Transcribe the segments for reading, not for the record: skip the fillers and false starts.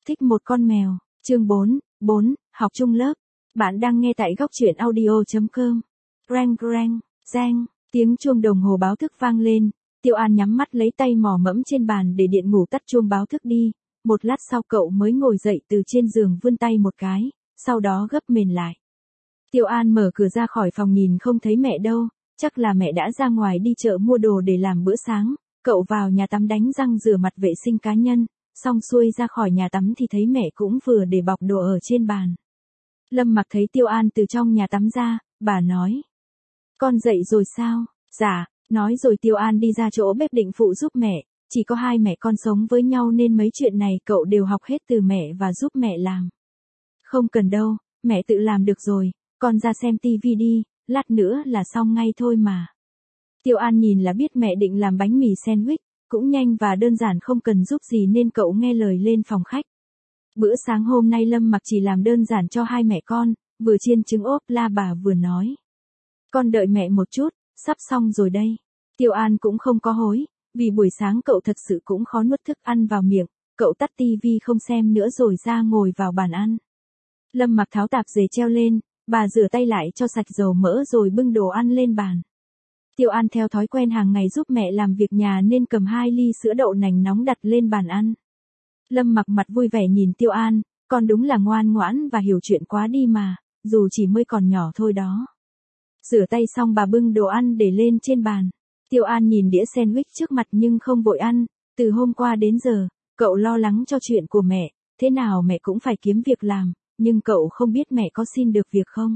Thích một con mèo, chương 4, học chung lớp. Bạn đang nghe tại góc truyện audio.com. Rang rang, rang, tiếng chuông đồng hồ báo thức vang lên. Tiêu An nhắm mắt lấy tay mò mẫm trên bàn để điện ngủ tắt chuông báo thức đi. Một lát sau cậu mới ngồi dậy từ trên giường vươn tay một cái, sau đó gấp mền lại. Tiêu An mở cửa ra khỏi phòng nhìn không thấy mẹ đâu, chắc là mẹ đã ra ngoài đi chợ mua đồ để làm bữa sáng. Cậu vào nhà tắm đánh răng rửa mặt vệ sinh cá nhân, xong xuôi ra khỏi nhà tắm thì thấy mẹ cũng vừa để bọc đồ ở trên bàn. Lâm Mặc thấy Tiêu An từ trong nhà tắm ra, bà nói. Con dậy rồi sao? Dạ, nói rồi Tiêu An đi ra chỗ bếp định phụ giúp mẹ, chỉ có hai mẹ con sống với nhau nên mấy chuyện này cậu đều học hết từ mẹ và giúp mẹ làm. Không cần đâu, mẹ tự làm được rồi, con ra xem tivi đi, lát nữa là xong ngay thôi mà. Tiêu An nhìn là biết mẹ định làm bánh mì sandwich, cũng nhanh và đơn giản không cần giúp gì nên cậu nghe lời lên phòng khách. Bữa sáng hôm nay Lâm Mặc chỉ làm đơn giản cho hai mẹ con, vừa chiên trứng ốp la bà vừa nói. Con đợi mẹ một chút, sắp xong rồi đây. Tiêu An cũng không có hối, vì buổi sáng cậu thật sự cũng khó nuốt thức ăn vào miệng, cậu tắt tivi không xem nữa rồi ra ngồi vào bàn ăn. Lâm Mặc tháo tạp dề treo lên, bà rửa tay lại cho sạch dầu mỡ rồi bưng đồ ăn lên bàn. Tiêu An theo thói quen hàng ngày giúp mẹ làm việc nhà nên cầm 2 ly sữa đậu nành nóng đặt lên bàn ăn. Lâm Mặc mặt vui vẻ nhìn Tiêu An, con đúng là ngoan ngoãn và hiểu chuyện quá đi mà, dù chỉ mới còn nhỏ thôi đó. Rửa tay xong bà bưng đồ ăn để lên trên bàn. Tiêu An nhìn đĩa sandwich trước mặt nhưng không vội ăn, từ hôm qua đến giờ, cậu lo lắng cho chuyện của mẹ, thế nào mẹ cũng phải kiếm việc làm, nhưng cậu không biết mẹ có xin được việc không.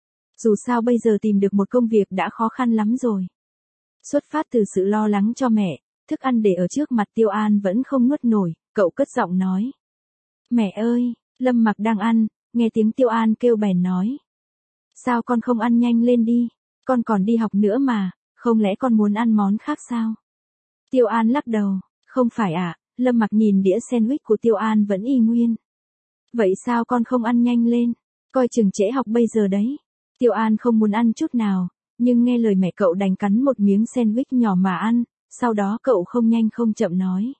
Dù sao bây giờ tìm được một công việc đã khó khăn lắm rồi. Xuất phát từ sự lo lắng cho mẹ, thức ăn để ở trước mặt Tiêu An vẫn không nuốt nổi, cậu cất giọng nói. Mẹ ơi, Lâm Mặc đang ăn, nghe tiếng Tiêu An kêu bèn nói. Sao con không ăn nhanh lên đi, con còn đi học nữa mà, không lẽ con muốn ăn món khác sao? Tiêu An lắc đầu, không phải ạ, Lâm Mặc nhìn đĩa sandwich của Tiêu An vẫn y nguyên. Vậy sao con không ăn nhanh lên, coi chừng trễ học bây giờ đấy. Tiêu An không muốn ăn chút nào, nhưng nghe lời mẹ cậu đành cắn một miếng sandwich nhỏ mà ăn, sau đó cậu không nhanh không chậm nói.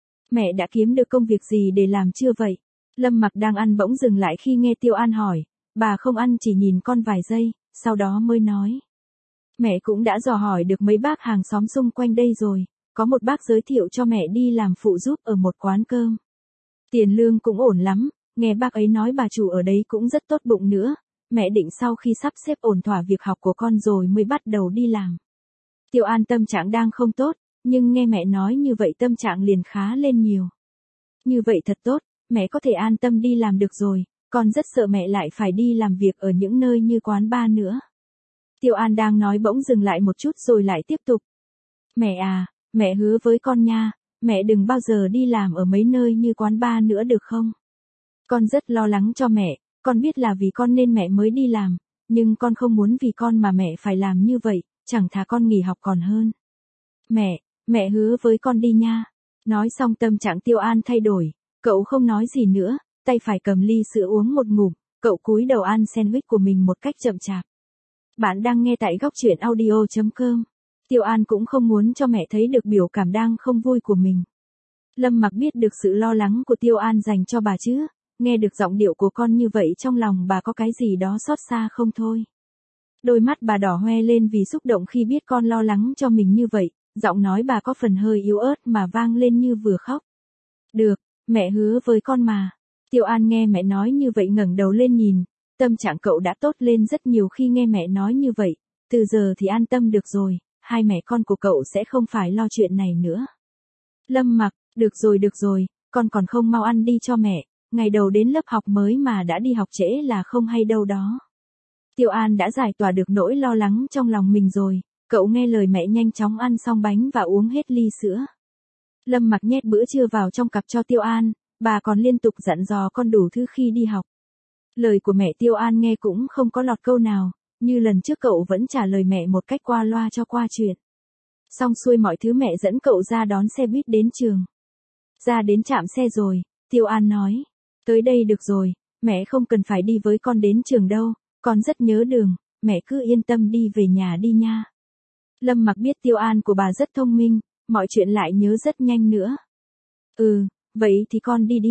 Mẹ đã kiếm được công việc gì để làm chưa vậy? Lâm Mặc đang ăn bỗng dừng lại khi nghe Tiêu An hỏi, bà không ăn chỉ nhìn con vài giây, sau đó mới nói. Mẹ cũng đã dò hỏi được mấy bác hàng xóm xung quanh đây rồi, có một bác giới thiệu cho mẹ đi làm phụ giúp ở một quán cơm. Tiền lương cũng ổn lắm, nghe bác ấy nói bà chủ ở đấy cũng rất tốt bụng nữa. Mẹ định sau khi sắp xếp ổn thỏa việc học của con rồi mới bắt đầu đi làm. Tiêu An tâm trạng đang không tốt, nhưng nghe mẹ nói như vậy tâm trạng liền khá lên nhiều. Như vậy thật tốt, mẹ có thể an tâm đi làm được rồi, con rất sợ mẹ lại phải đi làm việc ở những nơi như quán bar nữa. Tiêu An đang nói bỗng dừng lại một chút rồi lại tiếp tục. Mẹ à, mẹ hứa với con nha, mẹ đừng bao giờ đi làm ở mấy nơi như quán bar nữa được không? Con rất lo lắng cho mẹ. Con biết là vì con nên mẹ mới đi làm, nhưng con không muốn vì con mà mẹ phải làm như vậy, chẳng thà con nghỉ học còn hơn. Mẹ hứa với con đi nha. Nói xong tâm trạng Tiêu An thay đổi, cậu không nói gì nữa, tay phải cầm ly sữa uống một ngụm, cậu cúi đầu ăn sandwich của mình một cách chậm chạp. Bạn đang nghe tại góc truyện audio.com. Tiêu An cũng không muốn cho mẹ thấy được biểu cảm đang không vui của mình. Lâm Mặc biết được sự lo lắng của Tiêu An dành cho bà chứ. Nghe được giọng điệu của con như vậy trong lòng bà có cái gì đó xót xa không thôi. Đôi mắt bà đỏ hoe lên vì xúc động khi biết con lo lắng cho mình như vậy, giọng nói bà có phần hơi yếu ớt mà vang lên như vừa khóc. Được, mẹ hứa với con mà. Tiêu An nghe mẹ nói như vậy ngẩng đầu lên nhìn, tâm trạng cậu đã tốt lên rất nhiều khi nghe mẹ nói như vậy, từ giờ thì an tâm được rồi, hai mẹ con của cậu sẽ không phải lo chuyện này nữa. Lâm Mặc, được rồi, con còn không mau ăn đi cho mẹ. Ngày đầu đến lớp học mới mà đã đi học trễ là không hay đâu đó. Tiêu An đã giải tỏa được nỗi lo lắng trong lòng mình rồi, cậu nghe lời mẹ nhanh chóng ăn xong bánh và uống hết ly sữa. Lâm Mặc nhét bữa trưa vào trong cặp cho Tiêu An, bà còn liên tục dặn dò con đủ thứ khi đi học. Lời của mẹ Tiêu An nghe cũng không có lọt câu nào, như lần trước cậu vẫn trả lời mẹ một cách qua loa cho qua chuyện. Xong xuôi mọi thứ mẹ dẫn cậu ra đón xe buýt đến trường. Ra đến trạm xe rồi, Tiêu An nói. Tới đây được rồi, mẹ không cần phải đi với con đến trường đâu, con rất nhớ đường, mẹ cứ yên tâm đi về nhà đi nha. Lâm Mặc biết Tiêu An của bà rất thông minh, mọi chuyện lại nhớ rất nhanh nữa. Vậy thì con đi đi.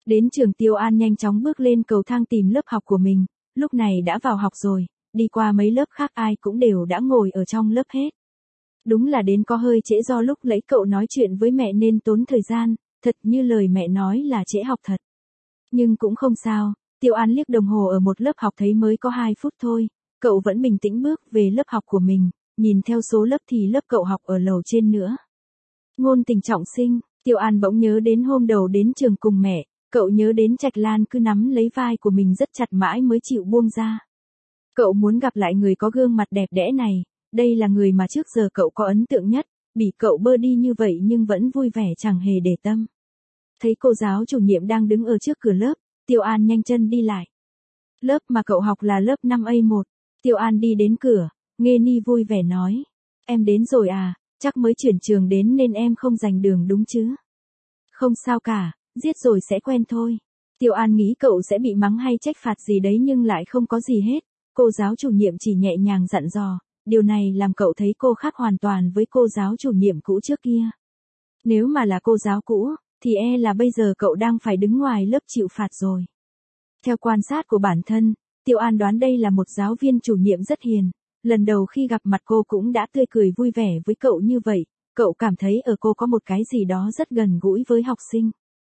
Đến trường Tiêu An nhanh chóng bước lên cầu thang tìm lớp học của mình, lúc này đã vào học rồi, đi qua mấy lớp khác ai cũng đều đã ngồi ở trong lớp hết. Đúng là đến có hơi trễ do lúc lấy cậu nói chuyện với mẹ nên tốn thời gian, thật như lời mẹ nói là trễ học thật. Nhưng cũng không sao, Tiêu An liếc đồng hồ ở một lớp học thấy mới có 2 phút thôi, cậu vẫn bình tĩnh bước về lớp học của mình, nhìn theo số lớp thì lớp cậu học ở lầu trên nữa. Ngôn tình trọng sinh, Tiêu An bỗng nhớ đến hôm đầu đến trường cùng mẹ, cậu nhớ đến Trạch Lan cứ nắm lấy vai của mình rất chặt mãi mới chịu buông ra. Cậu muốn gặp lại người có gương mặt đẹp đẽ này, đây là người mà trước giờ cậu có ấn tượng nhất, bị cậu bơ đi như vậy nhưng vẫn vui vẻ chẳng hề để tâm. Thấy cô giáo chủ nhiệm đang đứng ở trước cửa lớp, Tiêu An nhanh chân đi lại. Lớp mà cậu học là lớp 5A1, Tiêu An đi đến cửa, Nghê Ni vui vẻ nói. Em đến rồi à, chắc mới chuyển trường đến nên em không giành đường đúng chứ? Không sao cả, giết rồi sẽ quen thôi. Tiêu An nghĩ cậu sẽ bị mắng hay trách phạt gì đấy nhưng lại không có gì hết. Cô giáo chủ nhiệm chỉ nhẹ nhàng dặn dò, điều này làm cậu thấy cô khác hoàn toàn với cô giáo chủ nhiệm cũ trước kia. Nếu mà là cô giáo cũ, thì là bây giờ cậu đang phải đứng ngoài lớp chịu phạt rồi. Theo quan sát của bản thân, Tiêu An đoán đây là một giáo viên chủ nhiệm rất hiền. Lần đầu khi gặp mặt cô cũng đã tươi cười vui vẻ với cậu như vậy, cậu cảm thấy ở cô có một cái gì đó rất gần gũi với học sinh.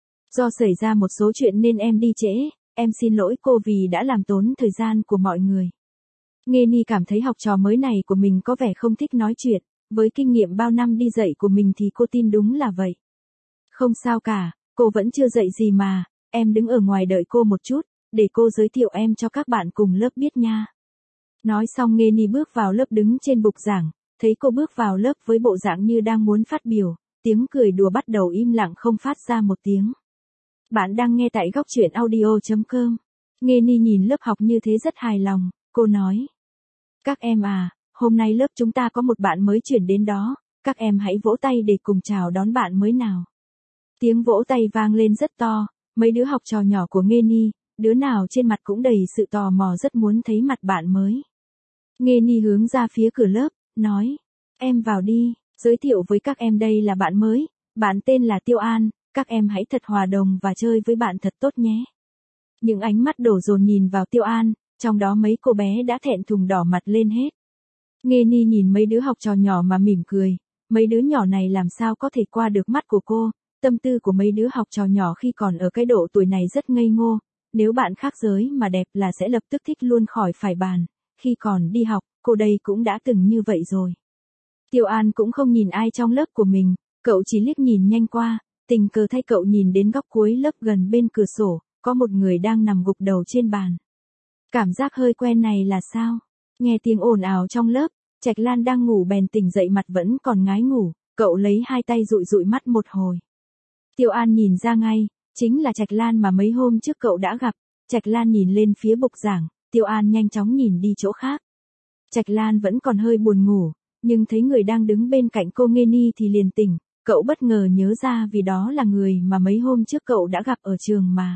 Do xảy ra một số chuyện nên em đi trễ, em xin lỗi cô vì đã làm tốn thời gian của mọi người. Nghê Ni cảm thấy học trò mới này của mình có vẻ không thích nói chuyện, với kinh nghiệm bao năm đi dạy của mình thì cô tin đúng là vậy. Không sao cả, cô vẫn chưa dạy gì mà, em đứng ở ngoài đợi cô một chút, để cô giới thiệu em cho các bạn cùng lớp biết nha. Nói xong Nghê Ni bước vào lớp đứng trên bục giảng, thấy cô bước vào lớp với bộ dạng như đang muốn phát biểu, tiếng cười đùa bắt đầu im lặng không phát ra một tiếng. Bạn đang nghe tại góc truyện audio.com. Nghê Ni nhìn lớp học như thế rất hài lòng, cô nói. Các em à, hôm nay lớp chúng ta có một bạn mới chuyển đến đó, các em hãy vỗ tay để cùng chào đón bạn mới nào. Tiếng vỗ tay vang lên rất to, mấy đứa học trò nhỏ của Nghê Ni, đứa nào trên mặt cũng đầy sự tò mò rất muốn thấy mặt bạn mới. Nghê Ni hướng ra phía cửa lớp, nói, em vào đi, giới thiệu với các em đây là bạn mới, bạn tên là Tiêu An, các em hãy thật hòa đồng và chơi với bạn thật tốt nhé. Những ánh mắt đổ dồn nhìn vào Tiêu An, trong đó mấy cô bé đã thẹn thùng đỏ mặt lên hết. Nghê Ni nhìn mấy đứa học trò nhỏ mà mỉm cười, mấy đứa nhỏ này làm sao có thể qua được mắt của cô, tâm tư của mấy đứa học trò nhỏ khi còn ở cái độ tuổi này rất ngây ngô, nếu bạn khác giới mà đẹp là sẽ lập tức thích luôn khỏi phải bàn, khi còn đi học, cô đây cũng đã từng như vậy rồi. Tiêu An cũng không nhìn ai trong lớp của mình, cậu chỉ liếc nhìn nhanh qua, tình cờ thay cậu nhìn đến góc cuối lớp gần bên cửa sổ, có một người đang nằm gục đầu trên bàn. Cảm giác hơi quen này là sao? Nghe tiếng ồn ào trong lớp, Trạch Lan đang ngủ bèn tỉnh dậy mặt vẫn còn ngái ngủ, cậu lấy hai tay dụi dụi mắt một hồi. Tiêu An nhìn ra ngay, chính là Trạch Lan mà mấy hôm trước cậu đã gặp. Trạch Lan nhìn lên phía bục giảng, Tiêu An nhanh chóng nhìn đi chỗ khác. Trạch Lan vẫn còn hơi buồn ngủ, nhưng thấy người đang đứng bên cạnh cô Nghê Ni thì liền tỉnh, cậu bất ngờ nhớ ra vì đó là người mà mấy hôm trước cậu đã gặp ở trường mà.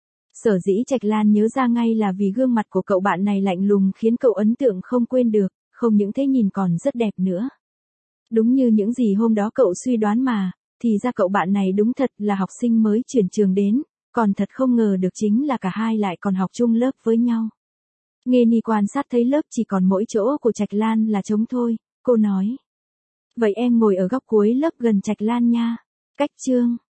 Sở dĩ Trạch Lan nhớ ra ngay là vì gương mặt của cậu bạn này lạnh lùng khiến cậu ấn tượng không quên được, không những thế nhìn còn rất đẹp nữa. Đúng như những gì hôm đó cậu suy đoán mà, thì ra cậu bạn này đúng thật là học sinh mới chuyển trường đến, còn thật không ngờ được chính là cả hai lại còn học chung lớp với nhau. Nghê Ni quan sát thấy lớp chỉ còn mỗi chỗ của Trạch Lan là trống thôi, cô nói. Vậy em ngồi ở góc cuối lớp gần Trạch Lan nha. Cách chương.